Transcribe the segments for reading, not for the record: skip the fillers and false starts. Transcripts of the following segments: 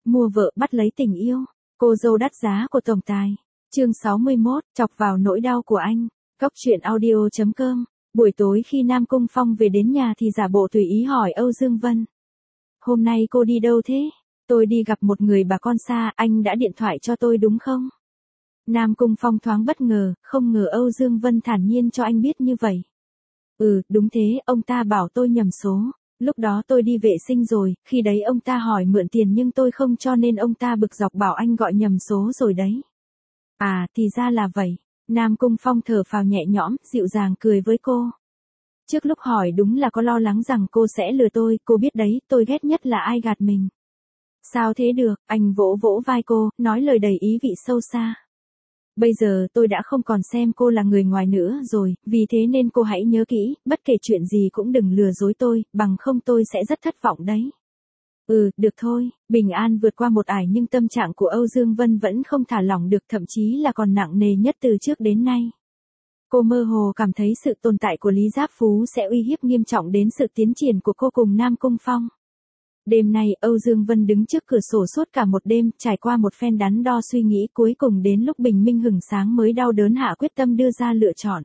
mua vợ bắt lấy tình yêu, cô dâu đắt giá của tổng tài. Chương 61, chọc vào nỗi đau của anh. Cốc truyện audio.com. Buổi tối khi Nam Cung Phong về đến nhà thì giả bộ tùy ý hỏi Âu Dương Vân. Hôm nay cô đi đâu thế? Tôi đi gặp một người bà con xa, anh đã điện thoại cho tôi đúng không? Nam Cung Phong thoáng bất ngờ, không ngờ Âu Dương Vân thản nhiên cho anh biết như vậy. Đúng thế, ông ta bảo tôi nhầm số. Lúc đó tôi đi vệ sinh rồi, khi đấy ông ta hỏi mượn tiền nhưng tôi không cho nên ông ta bực dọc bảo anh gọi nhầm số rồi đấy. À, thì ra là vậy. Nam Cung Phong thở phào nhẹ nhõm, dịu dàng cười với cô. Trước lúc hỏi đúng là có lo lắng rằng cô sẽ lừa tôi, cô biết đấy, tôi ghét nhất là ai gạt mình. Sao thế được, anh vỗ vỗ vai cô, nói lời đầy ý vị sâu xa. Bây giờ tôi đã không còn xem cô là người ngoài nữa rồi, vì thế nên cô hãy nhớ kỹ, bất kể chuyện gì cũng đừng lừa dối tôi, bằng không tôi sẽ rất thất vọng đấy. Được thôi, bình an vượt qua một ải nhưng tâm trạng của Âu Dương Vân vẫn không thả lỏng được, thậm chí là còn nặng nề nhất từ trước đến nay. Cô mơ hồ cảm thấy sự tồn tại của Lý Giáp Phú sẽ uy hiếp nghiêm trọng đến sự tiến triển của cô cùng Nam Cung Phong. Đêm nay Âu Dương Vân đứng trước cửa sổ suốt cả một đêm, trải qua một phen đắn đo suy nghĩ, cuối cùng đến lúc bình minh hửng sáng mới đau đớn hạ quyết tâm đưa ra lựa chọn.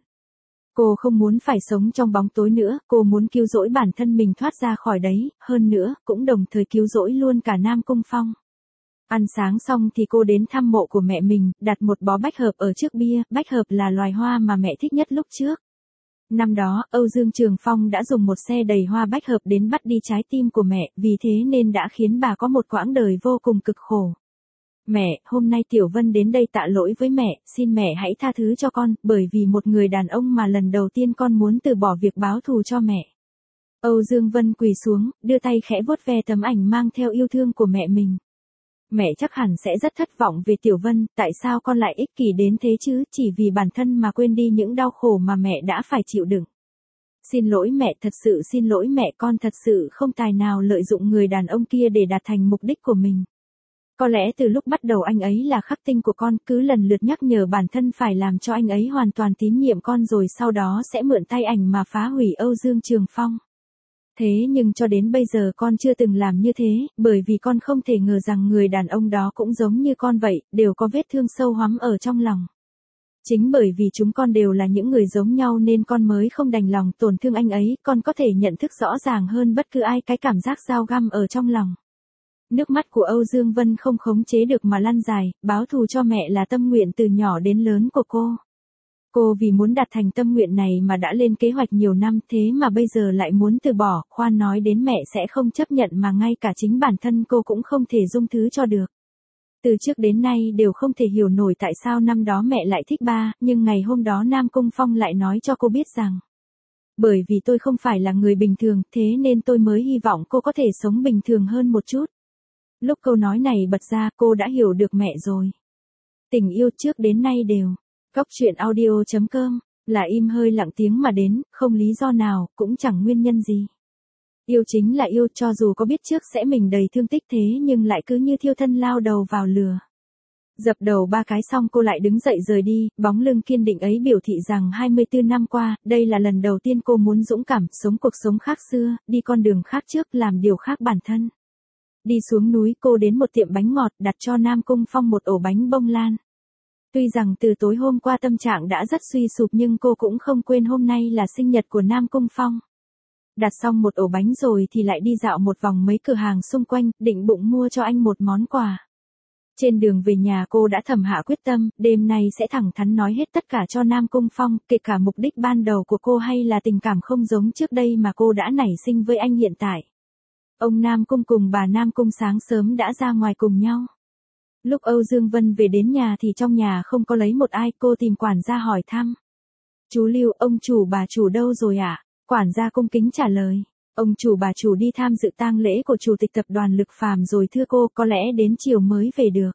Cô không muốn phải sống trong bóng tối nữa, cô muốn cứu rỗi bản thân mình thoát ra khỏi đấy, hơn nữa, cũng đồng thời cứu rỗi luôn cả Nam Cung Phong. Ăn sáng xong thì cô đến thăm mộ của mẹ mình, đặt một bó bách hợp ở trước bia, bách hợp là loài hoa mà mẹ thích nhất lúc trước. Năm đó, Âu Dương Trường Phong đã dùng một xe đầy hoa bách hợp đến bắt đi trái tim của mẹ, vì thế nên đã khiến bà có một quãng đời vô cùng cực khổ. Mẹ, hôm nay Tiểu Vân đến đây tạ lỗi với mẹ, xin mẹ hãy tha thứ cho con, bởi vì một người đàn ông mà lần đầu tiên con muốn từ bỏ việc báo thù cho mẹ. Âu Dương Vân quỳ xuống, đưa tay khẽ vuốt ve tấm ảnh mang theo yêu thương của mẹ mình. Mẹ chắc hẳn sẽ rất thất vọng về Tiểu Vân, tại sao con lại ích kỷ đến thế chứ, chỉ vì bản thân mà quên đi những đau khổ mà mẹ đã phải chịu đựng. Xin lỗi mẹ, thật sự xin lỗi mẹ, con thật sự không tài nào lợi dụng người đàn ông kia để đạt thành mục đích của mình. Có lẽ từ lúc bắt đầu anh ấy là khắc tinh của con, cứ lần lượt nhắc nhở bản thân phải làm cho anh ấy hoàn toàn tín nhiệm con rồi sau đó sẽ mượn tay ảnh mà phá hủy Âu Dương Trường Phong. Thế nhưng cho đến bây giờ con chưa từng làm như thế, bởi vì con không thể ngờ rằng người đàn ông đó cũng giống như con vậy, đều có vết thương sâu hoắm ở trong lòng. Chính bởi vì chúng con đều là những người giống nhau nên con mới không đành lòng tổn thương anh ấy, con có thể nhận thức rõ ràng hơn bất cứ ai cái cảm giác dao găm ở trong lòng. Nước mắt của Âu Dương Vân không khống chế được mà lăn dài, báo thù cho mẹ là tâm nguyện từ nhỏ đến lớn của cô. Cô vì muốn đạt thành tâm nguyện này mà đã lên kế hoạch nhiều năm, thế mà bây giờ lại muốn từ bỏ, khoan nói đến mẹ sẽ không chấp nhận mà ngay cả chính bản thân cô cũng không thể dung thứ cho được. Từ trước đến nay đều không thể hiểu nổi tại sao năm đó mẹ lại thích ba, nhưng ngày hôm đó Nam Cung Phong lại nói cho cô biết rằng. Bởi vì tôi không phải là người bình thường, thế nên tôi mới hy vọng cô có thể sống bình thường hơn một chút. Lúc câu nói này bật ra, cô đã hiểu được mẹ rồi. Tình yêu trước đến nay đều. Cốc truyện audio.com, là im hơi lặng tiếng mà đến, không lý do nào, cũng chẳng nguyên nhân gì. Yêu chính là yêu, cho dù có biết trước sẽ mình đầy thương tích thế nhưng lại cứ như thiêu thân lao đầu vào lửa. Dập đầu 3 cái xong cô lại đứng dậy rời đi, bóng lưng kiên định ấy biểu thị rằng 24 năm qua, đây là lần đầu tiên cô muốn dũng cảm, sống cuộc sống khác xưa, đi con đường khác trước, làm điều khác bản thân. Đi xuống núi cô đến một tiệm bánh ngọt, đặt cho Nam Cung Phong một ổ bánh bông lan. Tuy rằng từ tối hôm qua tâm trạng đã rất suy sụp nhưng cô cũng không quên hôm nay là sinh nhật của Nam Cung Phong. Đặt xong một ổ bánh rồi thì lại đi dạo một vòng mấy cửa hàng xung quanh, định bụng mua cho anh một món quà. Trên đường về nhà cô đã thầm hạ quyết tâm, đêm nay sẽ thẳng thắn nói hết tất cả cho Nam Cung Phong, kể cả mục đích ban đầu của cô hay là tình cảm không giống trước đây mà cô đã nảy sinh với anh hiện tại. Ông Nam Cung cùng bà Nam Cung sáng sớm đã ra ngoài cùng nhau. Lúc Âu Dương Vân về đến nhà thì trong nhà không có lấy một ai, cô tìm quản gia hỏi thăm. Chú Lưu, ông chủ bà chủ đâu rồi ạ? Quản gia cung kính trả lời. Ông chủ bà chủ đi tham dự tang lễ của chủ tịch tập đoàn Lực Phàm rồi thưa cô, có lẽ đến chiều mới về được.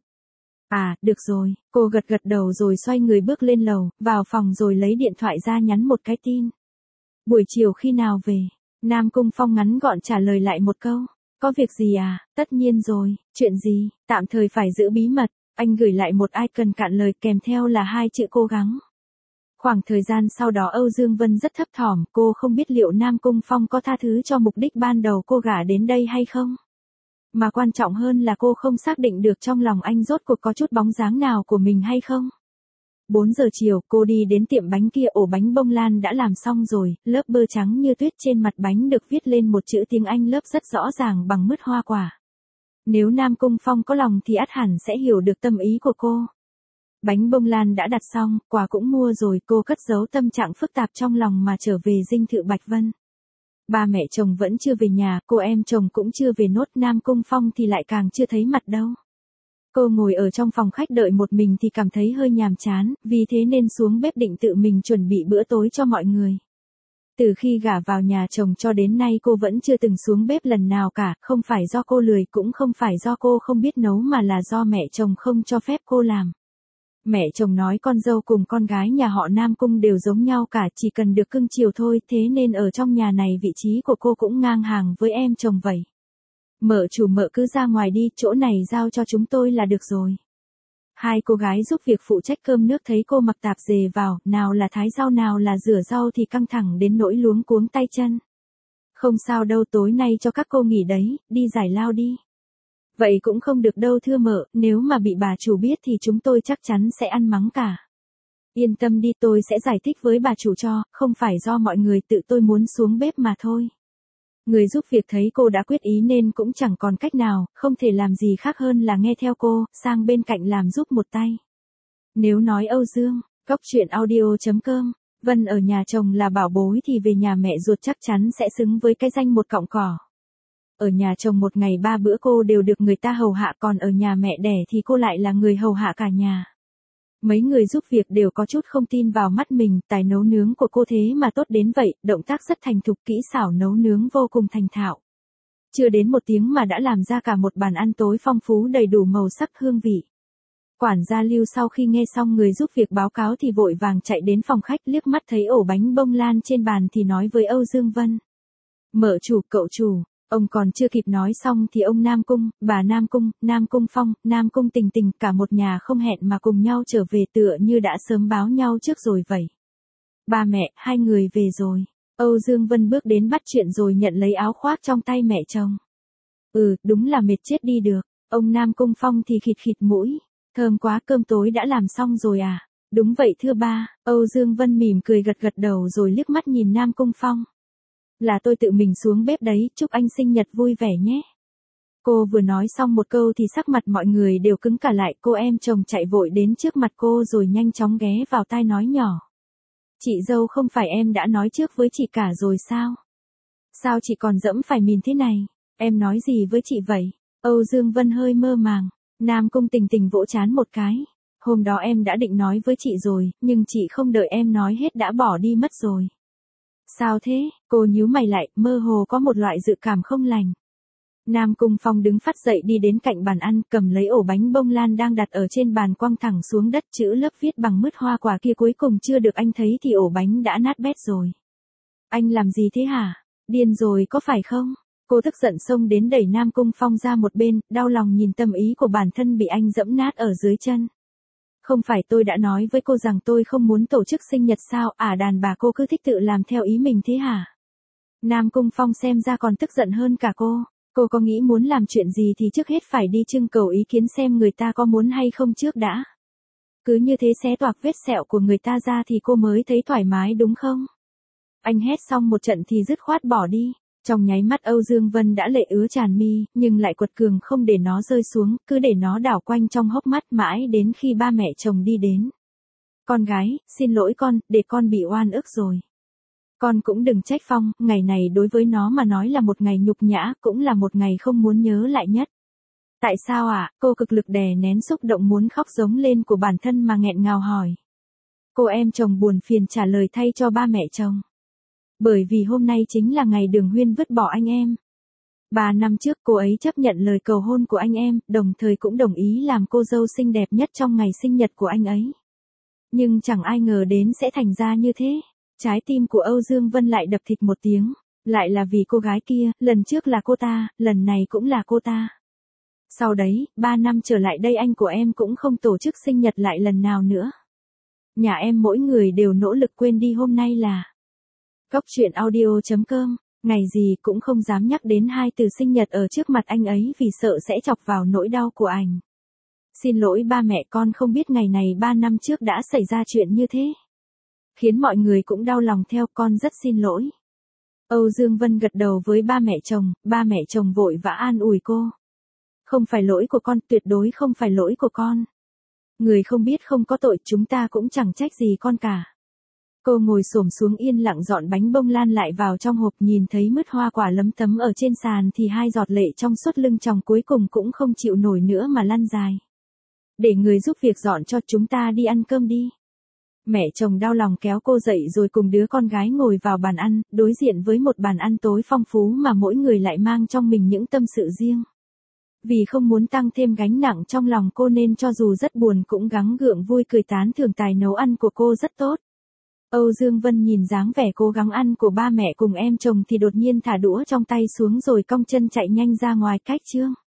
À, được rồi, cô gật gật đầu rồi xoay người bước lên lầu, vào phòng rồi lấy điện thoại ra nhắn một cái tin. Buổi chiều khi nào về? Nam Cung Phong ngắn gọn trả lời lại một câu. Có việc gì à? Tất nhiên rồi, chuyện gì? Tạm thời phải giữ bí mật. Anh gửi lại một icon cạn lời kèm theo là 2 chữ cố gắng. Khoảng thời gian sau đó Âu Dương Vân rất thấp thỏm, cô không biết liệu Nam Cung Phong có tha thứ cho mục đích ban đầu cô gả đến đây hay không. Mà quan trọng hơn là cô không xác định được trong lòng anh rốt cuộc có chút bóng dáng nào của mình hay không. 4 giờ chiều, cô đi đến tiệm bánh kia, ổ bánh bông lan đã làm xong rồi, lớp bơ trắng như tuyết trên mặt bánh được viết lên một chữ tiếng Anh lớp rất rõ ràng bằng mứt hoa quả. Nếu Nam Cung Phong có lòng thì ắt hẳn sẽ hiểu được tâm ý của cô. Bánh bông lan đã đặt xong, quà cũng mua rồi, cô cất giấu tâm trạng phức tạp trong lòng mà trở về dinh thự Bạch Vân. Ba mẹ chồng vẫn chưa về nhà, cô em chồng cũng chưa về nốt, Nam Cung Phong thì lại càng chưa thấy mặt đâu. Cô ngồi ở trong phòng khách đợi một mình thì cảm thấy hơi nhàm chán, vì thế nên xuống bếp định tự mình chuẩn bị bữa tối cho mọi người. Từ khi gả vào nhà chồng cho đến nay cô vẫn chưa từng xuống bếp lần nào cả, không phải do cô lười cũng không phải do cô không biết nấu mà là do mẹ chồng không cho phép cô làm. Mẹ chồng nói con dâu cùng con gái nhà họ Nam Cung đều giống nhau cả, chỉ cần được cưng chiều thôi, thế nên ở trong nhà này vị trí của cô cũng ngang hàng với em chồng vậy. Mợ chủ mợ cứ ra ngoài đi, chỗ này giao cho chúng tôi là được rồi. Hai cô gái giúp việc phụ trách cơm nước thấy cô mặc tạp dề vào, nào là thái rau nào là rửa rau thì căng thẳng đến nỗi luống cuống tay chân. Không sao đâu, tối nay cho các cô nghỉ đấy, đi giải lao đi. Vậy cũng không được đâu thưa mợ, nếu mà bị bà chủ biết thì chúng tôi chắc chắn sẽ ăn mắng cả. Yên tâm đi, tôi sẽ giải thích với bà chủ cho, không phải do mọi người tự tôi muốn xuống bếp mà thôi. Người giúp việc thấy cô đã quyết ý nên cũng chẳng còn cách nào, không thể làm gì khác hơn là nghe theo cô, sang bên cạnh làm giúp một tay. Nếu nói Âu Dương, góc truyện audio.com, Vân ở nhà chồng là bảo bối thì về nhà mẹ ruột chắc chắn sẽ xứng với cái danh một cọng cỏ. Ở nhà chồng một ngày 3 bữa cô đều được người ta hầu hạ, còn ở nhà mẹ đẻ thì cô lại là người hầu hạ cả nhà. Mấy người giúp việc đều có chút không tin vào mắt mình, tài nấu nướng của cô thế mà tốt đến vậy, động tác rất thành thục, kỹ xảo nấu nướng vô cùng thành thạo. Chưa đến 1 tiếng mà đã làm ra cả một bàn ăn tối phong phú đầy đủ màu sắc hương vị. Quản gia Lưu sau khi nghe xong người giúp việc báo cáo thì vội vàng chạy đến phòng khách, liếc mắt thấy ổ bánh bông lan trên bàn thì nói với Âu Dương Vân. Mợ chủ, cậu chủ. Ông còn chưa kịp nói xong thì ông Nam Cung, bà Nam Cung, Nam Cung Phong, Nam Cung Tình Tình cả một nhà không hẹn mà cùng nhau trở về tựa như đã sớm báo nhau trước rồi vậy. Ba mẹ, hai người về rồi. Âu Dương Vân bước đến bắt chuyện rồi nhận lấy áo khoác trong tay mẹ chồng. Đúng là mệt chết đi được. Ông Nam Cung Phong thì khịt khịt mũi. Thơm quá, cơm tối đã làm xong rồi à? Đúng vậy thưa ba. Âu Dương Vân mỉm cười gật gật đầu rồi liếc mắt nhìn Nam Cung Phong. Là tôi tự mình xuống bếp đấy, chúc anh sinh nhật vui vẻ nhé. Cô vừa nói xong một câu thì sắc mặt mọi người đều cứng cả lại, cô em chồng chạy vội đến trước mặt cô rồi nhanh chóng ghé vào tai nói nhỏ. Chị dâu, không phải em đã nói trước với chị cả rồi sao? Sao chị còn dẫm phải mìn thế này? Em nói gì với chị vậy? Âu Dương Vân hơi mơ màng. Nam Cung Tình Tình vỗ trán một cái. Hôm đó em đã định nói với chị rồi, nhưng chị không đợi em nói hết đã bỏ đi mất rồi. Sao thế? Cô nhíu mày lại, mơ hồ có một loại dự cảm không lành. Nam Cung Phong đứng phắt dậy đi đến cạnh bàn ăn, cầm lấy ổ bánh bông lan đang đặt ở trên bàn quăng thẳng xuống đất, chữ lớp viết bằng mứt hoa quả kia cuối cùng chưa được anh thấy thì ổ bánh đã nát bét rồi. Anh làm gì thế hả? Điên rồi có phải không? Cô tức giận xông đến đẩy Nam Cung Phong ra một bên, đau lòng nhìn tâm ý của bản thân bị anh dẫm nát ở dưới chân. Không phải tôi đã nói với cô rằng tôi không muốn tổ chức sinh nhật sao, đàn bà cô cứ thích tự làm theo ý mình thế hả? Nam Cung Phong xem ra còn tức giận hơn cả cô có nghĩ muốn làm chuyện gì thì trước hết phải đi trưng cầu ý kiến xem người ta có muốn hay không trước đã. Cứ như thế xé toạc vết sẹo của người ta ra thì cô mới thấy thoải mái đúng không? Anh hét xong một trận thì dứt khoát bỏ đi. Trong nháy mắt Âu Dương Vân đã lệ ứa tràn mi, nhưng lại quật cường không để nó rơi xuống, cứ để nó đảo quanh trong hốc mắt mãi đến khi ba mẹ chồng đi đến. Con gái, xin lỗi con, để con bị oan ức rồi. Con cũng đừng trách Phong, ngày này đối với nó mà nói là một ngày nhục nhã, cũng là một ngày không muốn nhớ lại nhất. Tại sao ạ? Cô cực lực đè nén xúc động muốn khóc giống lên của bản thân mà nghẹn ngào hỏi. Cô em chồng buồn phiền trả lời thay cho ba mẹ chồng. Bởi vì hôm nay chính là ngày Đường Huyên vứt bỏ anh em. 3 năm trước cô ấy chấp nhận lời cầu hôn của anh em, đồng thời cũng đồng ý làm cô dâu xinh đẹp nhất trong ngày sinh nhật của anh ấy. Nhưng chẳng ai ngờ đến sẽ thành ra như thế. Trái tim của Âu Dương Vân lại đập thịt một tiếng. Lại là vì cô gái kia, lần trước là cô ta, lần này cũng là cô ta. Sau đấy, 3 năm trở lại đây anh của em cũng không tổ chức sinh nhật lại lần nào nữa. Nhà em mỗi người đều nỗ lực quên đi hôm nay là. Góc truyện audio.com Ngày gì cũng không dám nhắc đến hai từ sinh nhật ở trước mặt anh ấy vì sợ sẽ chọc vào nỗi đau của anh. Xin lỗi ba mẹ, con không biết ngày này 3 năm trước đã xảy ra chuyện như thế. Khiến mọi người cũng đau lòng theo, con rất xin lỗi. Âu Dương Vân gật đầu với ba mẹ chồng vội vã an ủi cô. Không phải lỗi của con, tuyệt đối không phải lỗi của con. Người không biết không có tội, chúng ta cũng chẳng trách gì con cả. Cô ngồi xổm xuống yên lặng dọn bánh bông lan lại vào trong hộp, nhìn thấy mứt hoa quả lấm tấm ở trên sàn thì hai giọt lệ trong suốt lưng tròng cuối cùng cũng không chịu nổi nữa mà lăn dài. Để người giúp việc dọn cho, chúng ta đi ăn cơm đi. Mẹ chồng đau lòng kéo cô dậy rồi cùng đứa con gái ngồi vào bàn ăn, đối diện với một bàn ăn tối phong phú mà mỗi người lại mang trong mình những tâm sự riêng. Vì không muốn tăng thêm gánh nặng trong lòng cô nên cho dù rất buồn cũng gắng gượng vui cười tán thưởng tài nấu ăn của cô rất tốt. Âu Dương Vân nhìn dáng vẻ cố gắng ăn của ba mẹ cùng em chồng thì đột nhiên thả đũa trong tay xuống rồi cong chân chạy nhanh ra ngoài cách trương.